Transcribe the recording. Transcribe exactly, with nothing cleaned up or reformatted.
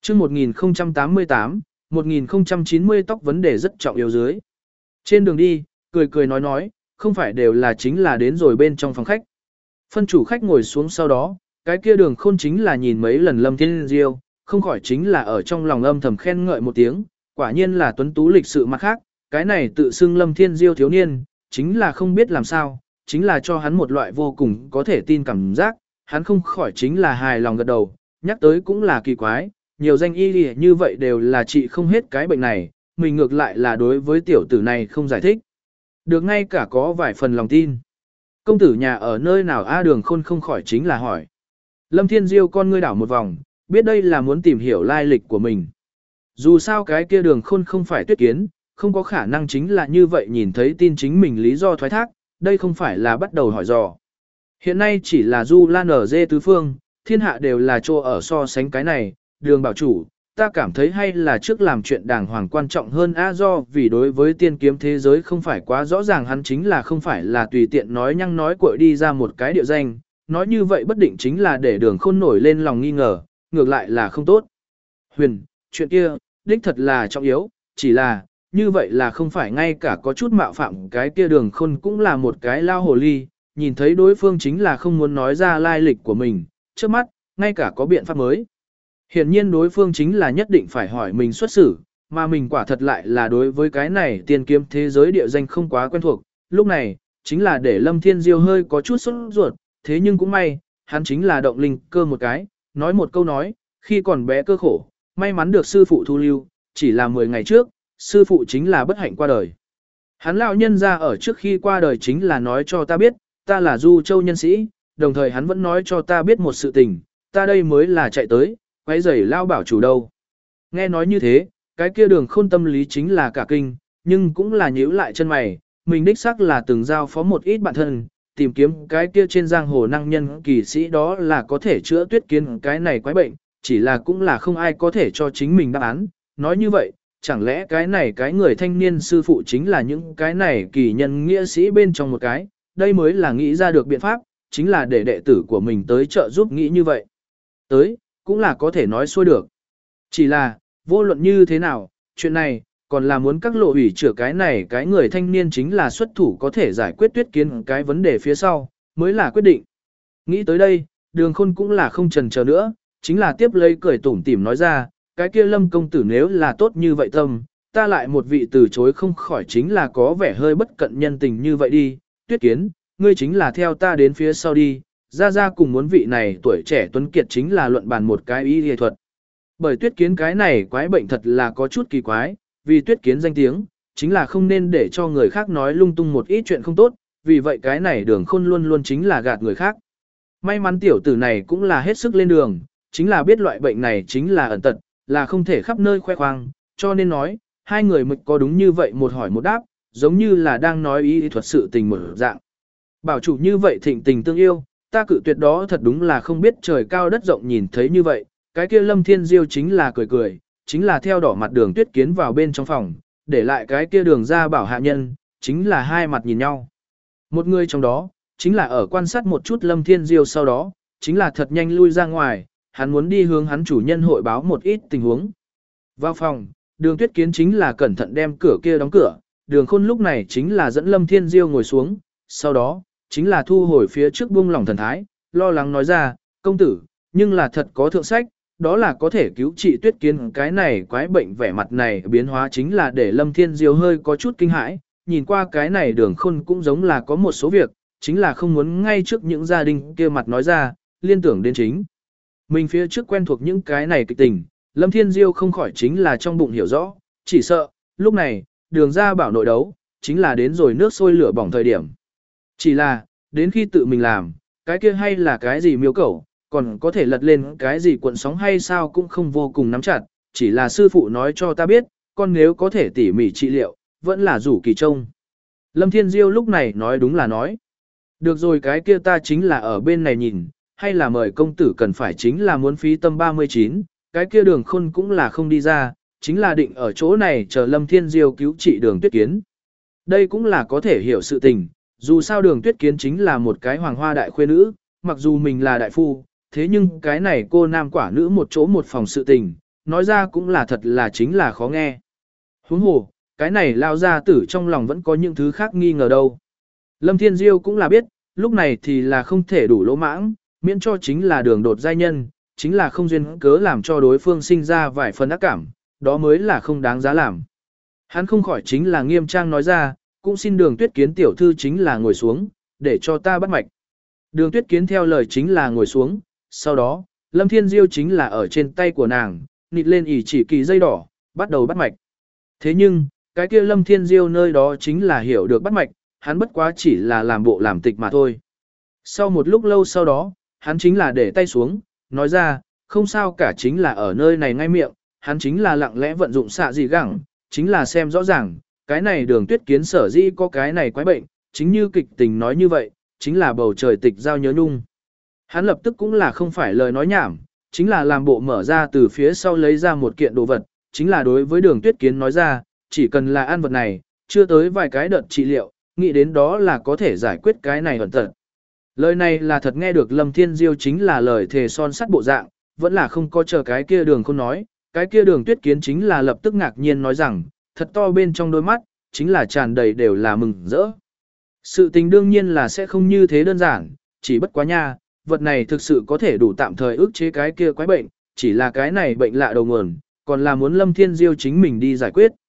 chương một nghìn không trăm tám mươi tám, một nghìn không trăm chín mươi tóc vấn đề rất trọng yếu dưới. Trên đường đi, cười cười nói nói, không phải đều là chính là đến rồi bên trong phòng khách. Phân chủ khách ngồi xuống sau đó, cái kia Đường Khôn chính là nhìn mấy lần Lâm Thiên Diêu, không khỏi chính là ở trong lòng âm thầm khen ngợi một tiếng, quả nhiên là tuấn tú lịch sự mặt khác, cái này tự xưng Lâm Thiên Diêu thiếu niên, chính là không biết làm sao, chính là cho hắn một loại vô cùng có thể tin cảm giác, hắn không khỏi chính là hài lòng gật đầu, nhắc tới cũng là kỳ quái, nhiều danh y như vậy đều là trị không hết cái bệnh này, mình ngược lại là đối với tiểu tử này không giải thích. Được ngay cả có vài phần lòng tin. Công tử nhà ở nơi nào A Đường Khôn không khỏi chính là hỏi. Lâm Thiên Diêu con ngươi đảo một vòng, biết đây là muốn tìm hiểu lai lịch của mình. Dù sao cái kia Đường Khôn không phải Tuyết Kiến, không có khả năng chính là như vậy nhìn thấy tin chính mình lý do thoái thác, đây không phải là bắt đầu hỏi dò. Hiện nay chỉ là Du Lan ở dê tứ phương, thiên hạ đều là chỗ ở so sánh cái này, Đường bảo chủ, ta cảm thấy hay là trước làm chuyện đàng hoàng quan trọng hơn a do vì đối với tiên kiếm thế giới không phải quá rõ ràng hắn chính là không phải là tùy tiện nói nhăng nói cuội đi ra một cái địa danh, nói như vậy bất định chính là để Đường Khôn nổi lên lòng nghi ngờ, ngược lại là không tốt. Huyền, chuyện kia, đích thật là trọng yếu, chỉ là, như vậy là không phải ngay cả có chút mạo phạm cái kia Đường Khôn cũng là một cái lao hồ ly, nhìn thấy đối phương chính là không muốn nói ra lai lịch của mình, trước mắt, ngay cả có biện pháp mới. Hiển nhiên đối phương chính là nhất định phải hỏi mình xuất xử, mà mình quả thật lại là đối với cái này tiên kiếm thế giới địa danh không quá quen thuộc, lúc này, chính là để Lâm Thiên Diêu hơi có chút sốt ruột, thế nhưng cũng may, hắn chính là động linh cơ một cái, nói một câu nói, khi còn bé cơ khổ, may mắn được sư phụ thu lưu, chỉ là mười ngày trước, sư phụ chính là bất hạnh qua đời. Hắn lão nhân ra ở trước khi qua đời chính là nói cho ta biết, ta là Du Châu nhân sĩ, đồng thời hắn vẫn nói cho ta biết một sự tình, ta đây mới là chạy tới, quay giày lao bảo chủ đâu. Nghe nói như thế, cái kia Đường Khôn tâm lý chính là cả kinh, nhưng cũng là nhíu lại chân mày, mình đích xác là từng giao phó một ít bạn thân, tìm kiếm cái kia trên giang hồ năng nhân kỳ sĩ đó là có thể chữa Tuyết Kiến cái này quái bệnh, chỉ là cũng là không ai có thể cho chính mình đáp án. Nói như vậy, chẳng lẽ cái này cái người thanh niên sư phụ chính là những cái này kỳ nhân nghĩa sĩ bên trong một cái, đây mới là nghĩ ra được biện pháp, chính là để đệ tử của mình tới trợ giúp nghĩ như vậy. Tới, cũng là có thể nói xuôi được. Chỉ là, vô luận như thế nào, chuyện này, còn là muốn các lộ ủy chữa cái này cái người thanh niên chính là xuất thủ có thể giải quyết Tuyết Kiến cái vấn đề phía sau, mới là quyết định. Nghĩ tới đây, Đường Khôn cũng là không chần chờ nữa, chính là tiếp lấy cười tủm tỉm nói ra, cái kia Lâm công tử nếu là tốt như vậy tâm, ta lại một vị từ chối không khỏi chính là có vẻ hơi bất cận nhân tình như vậy đi, Tuyết Kiến, ngươi chính là theo ta đến phía sau đi, ra ra cùng muốn vị này tuổi trẻ tuấn kiệt chính là luận bàn một cái y y thuật. Bởi Tuyết Kiến cái này quái bệnh thật là có chút kỳ quái, vì Tuyết Kiến danh tiếng, chính là không nên để cho người khác nói lung tung một ít chuyện không tốt, vì vậy cái này Đường Khôn luôn luôn chính là gạt người khác. May mắn tiểu tử này cũng là hết sức lên đường, chính là biết loại bệnh này chính là ẩn tật, là không thể khắp nơi khoe khoang, cho nên nói, hai người mực có đúng như vậy một hỏi một đáp, giống như là đang nói y y thuật sự tình một dạng. Bảo chủ như vậy thịnh tình tương yêu, ta cự tuyệt đó thật đúng là không biết trời cao đất rộng nhìn thấy như vậy, cái kia Lâm Thiên Diêu chính là cười cười, chính là theo đỏ mặt Đường Tuyết Kiến vào bên trong phòng, để lại cái kia Đường ra bảo hạ nhân, chính là hai mặt nhìn nhau. Một người trong đó, chính là ở quan sát một chút Lâm Thiên Diêu sau đó, chính là thật nhanh lui ra ngoài, hắn muốn đi hướng hắn chủ nhân hội báo một ít tình huống. Vào phòng, Đường Tuyết Kiến chính là cẩn thận đem cửa kia đóng cửa, Đường Khôn lúc này chính là dẫn Lâm Thiên Diêu ngồi xuống, sau đó, chính là thu hồi phía trước buông lỏng thần thái, lo lắng nói ra, công tử, nhưng là thật có thượng sách, đó là có thể cứu trị Tuyết Kiến cái này quái bệnh vẻ mặt này biến hóa chính là để Lâm Thiên Diêu hơi có chút kinh hãi, nhìn qua cái này Đường Khôn cũng giống là có một số việc, chính là không muốn ngay trước những gia đình kia mặt nói ra, liên tưởng đến chính. Mình phía trước quen thuộc những cái này kịch tình, Lâm Thiên Diêu không khỏi chính là trong bụng hiểu rõ, chỉ sợ, lúc này, Đường ra bảo nội đấu, chính là đến rồi nước sôi lửa bỏng thời điểm. Chỉ là, đến khi tự mình làm, cái kia hay là cái gì miêu cẩu, còn có thể lật lên cái gì cuộn sóng hay sao cũng không vô cùng nắm chặt, chỉ là sư phụ nói cho ta biết, con nếu có thể tỉ mỉ trị liệu, vẫn là rủ kỳ trông. Lâm Thiên Diêu lúc này nói đúng là nói. Được rồi cái kia ta chính là ở bên này nhìn, hay là mời công tử cần phải chính là muốn phí tâm ba mươi chín, cái kia Đường Khôn cũng là không đi ra, chính là định ở chỗ này chờ Lâm Thiên Diêu cứu trị Đường Tuyết Kiến. Đây cũng là có thể hiểu sự tình, dù sao Đường Tuyết Kiến chính là một cái hoàng hoa đại khuê nữ, mặc dù mình là đại phu, thế nhưng cái này cô nam quả nữ một chỗ một phòng sự tình, nói ra cũng là thật là chính là khó nghe. Huống hồ, cái này lao gia tử trong lòng vẫn có những thứ khác nghi ngờ đâu. Lâm Thiên Diêu cũng là biết, lúc này thì là không thể đủ lỗ mãng, miễn cho chính là đường đột giai nhân, chính là không duyên cớ làm cho đối phương sinh ra vài phần ác cảm, đó mới là không đáng giá làm. Hắn không khỏi chính là nghiêm trang nói ra, cũng xin đường tuyết kiến tiểu thư chính là ngồi xuống, để cho ta bắt mạch. Đường tuyết kiến theo lời chính là ngồi xuống, sau đó, Lâm Thiên Diêu chính là ở trên tay của nàng, nịt lên ỉ chỉ kỳ dây đỏ, bắt đầu bắt mạch. Thế nhưng, cái kia Lâm Thiên Diêu nơi đó chính là hiểu được bắt mạch, hắn bất quá chỉ là làm bộ làm tịch mà thôi. Sau một lúc lâu sau đó, hắn chính là để tay xuống, nói ra, không sao cả chính là ở nơi này ngay miệng, hắn chính là lặng lẽ vận dụng xạ gì gẳng, chính là xem rõ ràng, cái này đường tuyết kiến sở dĩ có cái này quái bệnh, chính như kịch tình nói như vậy, chính là bầu trời tịch giao nhớ nhung. Hắn lập tức cũng là không phải lời nói nhảm, chính là làm bộ mở ra từ phía sau lấy ra một kiện đồ vật, chính là đối với đường tuyết kiến nói ra, chỉ cần là ăn vật này, chưa tới vài cái đợt trị liệu, nghĩ đến đó là có thể giải quyết cái này ẩn tật. Lời này là thật nghe được Lâm Thiên Diêu chính là lời thề son sắt bộ dạng, vẫn là không có chờ cái kia đường không nói, cái kia đường tuyết kiến chính là lập tức ngạc nhiên nói rằng, thật to bên trong đôi mắt, chính là tràn đầy đều là mừng rỡ. Sự tình đương nhiên là sẽ không như thế đơn giản, chỉ bất quá nha, vật này thực sự có thể đủ tạm thời ức chế cái kia quái bệnh, chỉ là cái này bệnh lạ đầu nguồn, còn là muốn Lâm Thiên Diêu chính mình đi giải quyết.